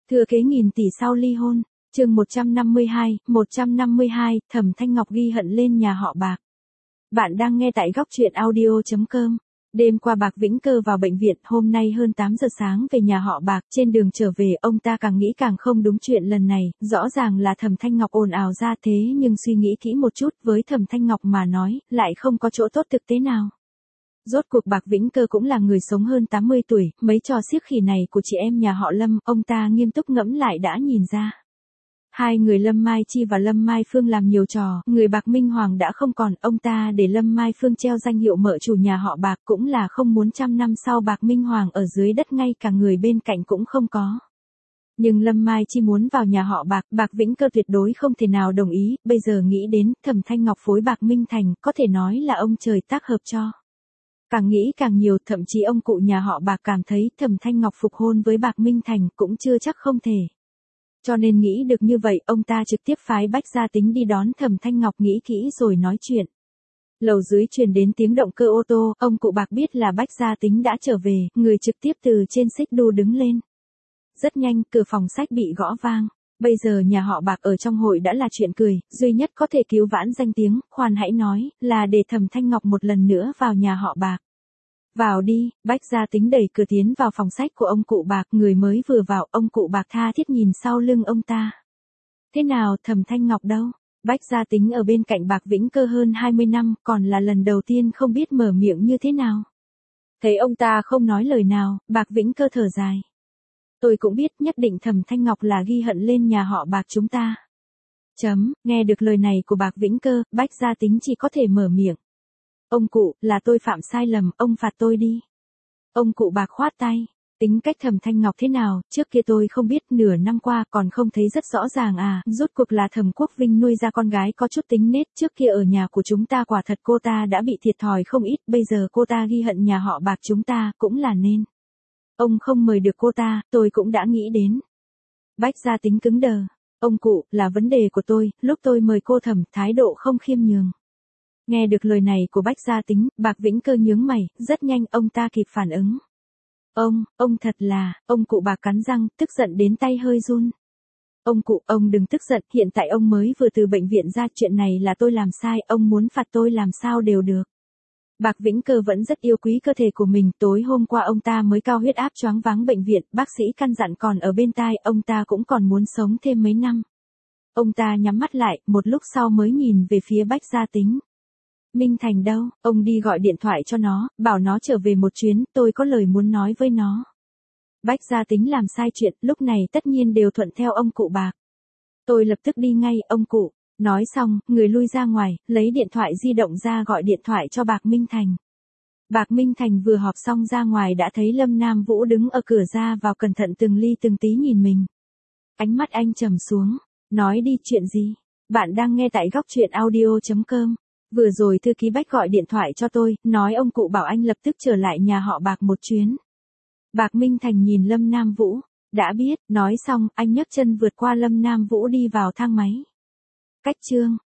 Thừa kế nghìn tỷ sau ly hôn, chương 152, Thẩm Thanh Ngọc ghi hận lên nhà họ Bạc. Bạn đang nghe tại góc truyện audio.com. Đêm qua Bạc Vĩnh Cơ vào bệnh viện, hôm nay hơn 8 giờ sáng về nhà họ Bạc, trên đường trở về ông ta càng nghĩ càng không đúng chuyện lần này, rõ ràng là Thẩm Thanh Ngọc ồn ào ra thế nhưng suy nghĩ kỹ một chút với Thẩm Thanh Ngọc mà nói, lại không có chỗ tốt thực tế nào. Rốt cuộc Bạc Vĩnh Cơ cũng là người sống hơn 80 tuổi, mấy trò xiếc khỉ này của chị em nhà họ Lâm, ông ta nghiêm túc ngẫm lại đã nhìn ra. Hai người Lâm Mai Chi và Lâm Mai Phương làm nhiều trò, người Bạc Minh Hoàng đã không còn, ông ta để Lâm Mai Phương treo danh hiệu mợ chủ nhà họ Bạc cũng là không muốn 100 năm sau Bạc Minh Hoàng ở dưới đất ngay cả người bên cạnh cũng không có. Nhưng Lâm Mai Chi muốn vào nhà họ Bạc, Bạc Vĩnh Cơ tuyệt đối không thể nào đồng ý, bây giờ nghĩ đến Thẩm Thanh Ngọc phối Bạc Minh Thành, có thể nói là ông trời tác hợp cho. Càng nghĩ càng nhiều, thậm chí ông cụ nhà họ Bạc cảm thấy Thẩm Thanh Ngọc phục hôn với Bạc Minh Thành cũng chưa chắc không thể. Cho nên nghĩ được như vậy, ông ta trực tiếp phái Bách Gia Tính đi đón Thẩm Thanh Ngọc, nghĩ kỹ rồi nói chuyện. Lầu dưới truyền đến tiếng động cơ ô tô, ông cụ Bạc biết là Bách Gia Tính đã trở về, người trực tiếp từ trên xích đu đứng lên. Rất nhanh, cửa phòng sách bị gõ vang. Bây giờ nhà họ Bạc ở trong hội đã là chuyện cười, duy nhất có thể cứu vãn danh tiếng, khoan hãy nói, là để Thẩm Thanh Ngọc một lần nữa vào nhà họ Bạc. Vào đi, Bách Gia Tính đẩy cửa tiến vào phòng sách của ông cụ Bạc, người mới vừa vào, ông cụ Bạc tha thiết nhìn sau lưng ông ta. Thế nào, Thẩm Thanh Ngọc đâu? Bách Gia Tính ở bên cạnh Bạc Vĩnh Cơ hơn 20 năm, còn là lần đầu tiên không biết mở miệng như thế nào. Thấy ông ta không nói lời nào, Bạc Vĩnh Cơ thở dài. Tôi cũng biết nhất định Thẩm Thanh Ngọc là ghi hận lên nhà họ Bạc chúng ta. Nghe được lời này của Bạc Vĩnh Cơ, Bách Gia Tính chỉ có thể mở miệng. Ông cụ, là tôi phạm sai lầm, ông phạt tôi đi. Ông cụ Bạc khoát tay. Tính cách Thẩm Thanh Ngọc thế nào, trước kia tôi không biết, nửa năm qua còn không thấy rất rõ ràng à, rốt cuộc là Thẩm Quốc Vinh nuôi ra con gái có chút tính nết, trước kia ở nhà của chúng ta quả thật cô ta đã bị thiệt thòi không ít, bây giờ cô ta ghi hận nhà họ Bạc chúng ta, cũng là nên. Ông không mời được cô ta, tôi cũng đã nghĩ đến. Bách Gia Tính cứng đờ. Ông cụ, là vấn đề của tôi, lúc tôi mời cô Thẩm, thái độ không khiêm nhường. Nghe được lời này của Bách Gia Tính, Bạc Vĩnh Cơ nhướng mày, rất nhanh ông ta kịp phản ứng. Ông thật là, ông cụ Bạc cắn răng, tức giận đến tay hơi run. Ông cụ, ông đừng tức giận, hiện tại ông mới vừa từ bệnh viện ra, chuyện này là tôi làm sai, ông muốn phạt tôi làm sao đều được. Bạc Vĩnh Cơ vẫn rất yêu quý cơ thể của mình, tối hôm qua ông ta mới cao huyết áp choáng váng bệnh viện, bác sĩ căn dặn còn ở bên tai, ông ta cũng còn muốn sống thêm mấy năm. Ông ta nhắm mắt lại, một lúc sau mới nhìn về phía Bách Gia Tính. Minh Thành đâu, ông đi gọi điện thoại cho nó, bảo nó trở về một chuyến, tôi có lời muốn nói với nó. Bách Gia Tính làm sai chuyện, lúc này tất nhiên đều thuận theo ông cụ Bạc. Tôi lập tức đi ngay, ông cụ. Nói xong, người lui ra ngoài, lấy điện thoại di động ra gọi điện thoại cho Bạc Minh Thành. Bạc Minh Thành vừa họp xong ra ngoài đã thấy Lâm Nam Vũ đứng ở cửa ra vào, cẩn thận từng ly từng tí nhìn mình. Ánh mắt anh trầm xuống. Nói đi, chuyện gì? Bạn đang nghe tại góc truyện audio.com. Vừa rồi thư ký Bách gọi điện thoại cho tôi, nói ông cụ bảo anh lập tức trở lại nhà họ Bạc một chuyến. Bạc Minh Thành nhìn Lâm Nam Vũ. Đã biết, nói xong, anh nhấc chân vượt qua Lâm Nam Vũ đi vào thang máy. Cách chương.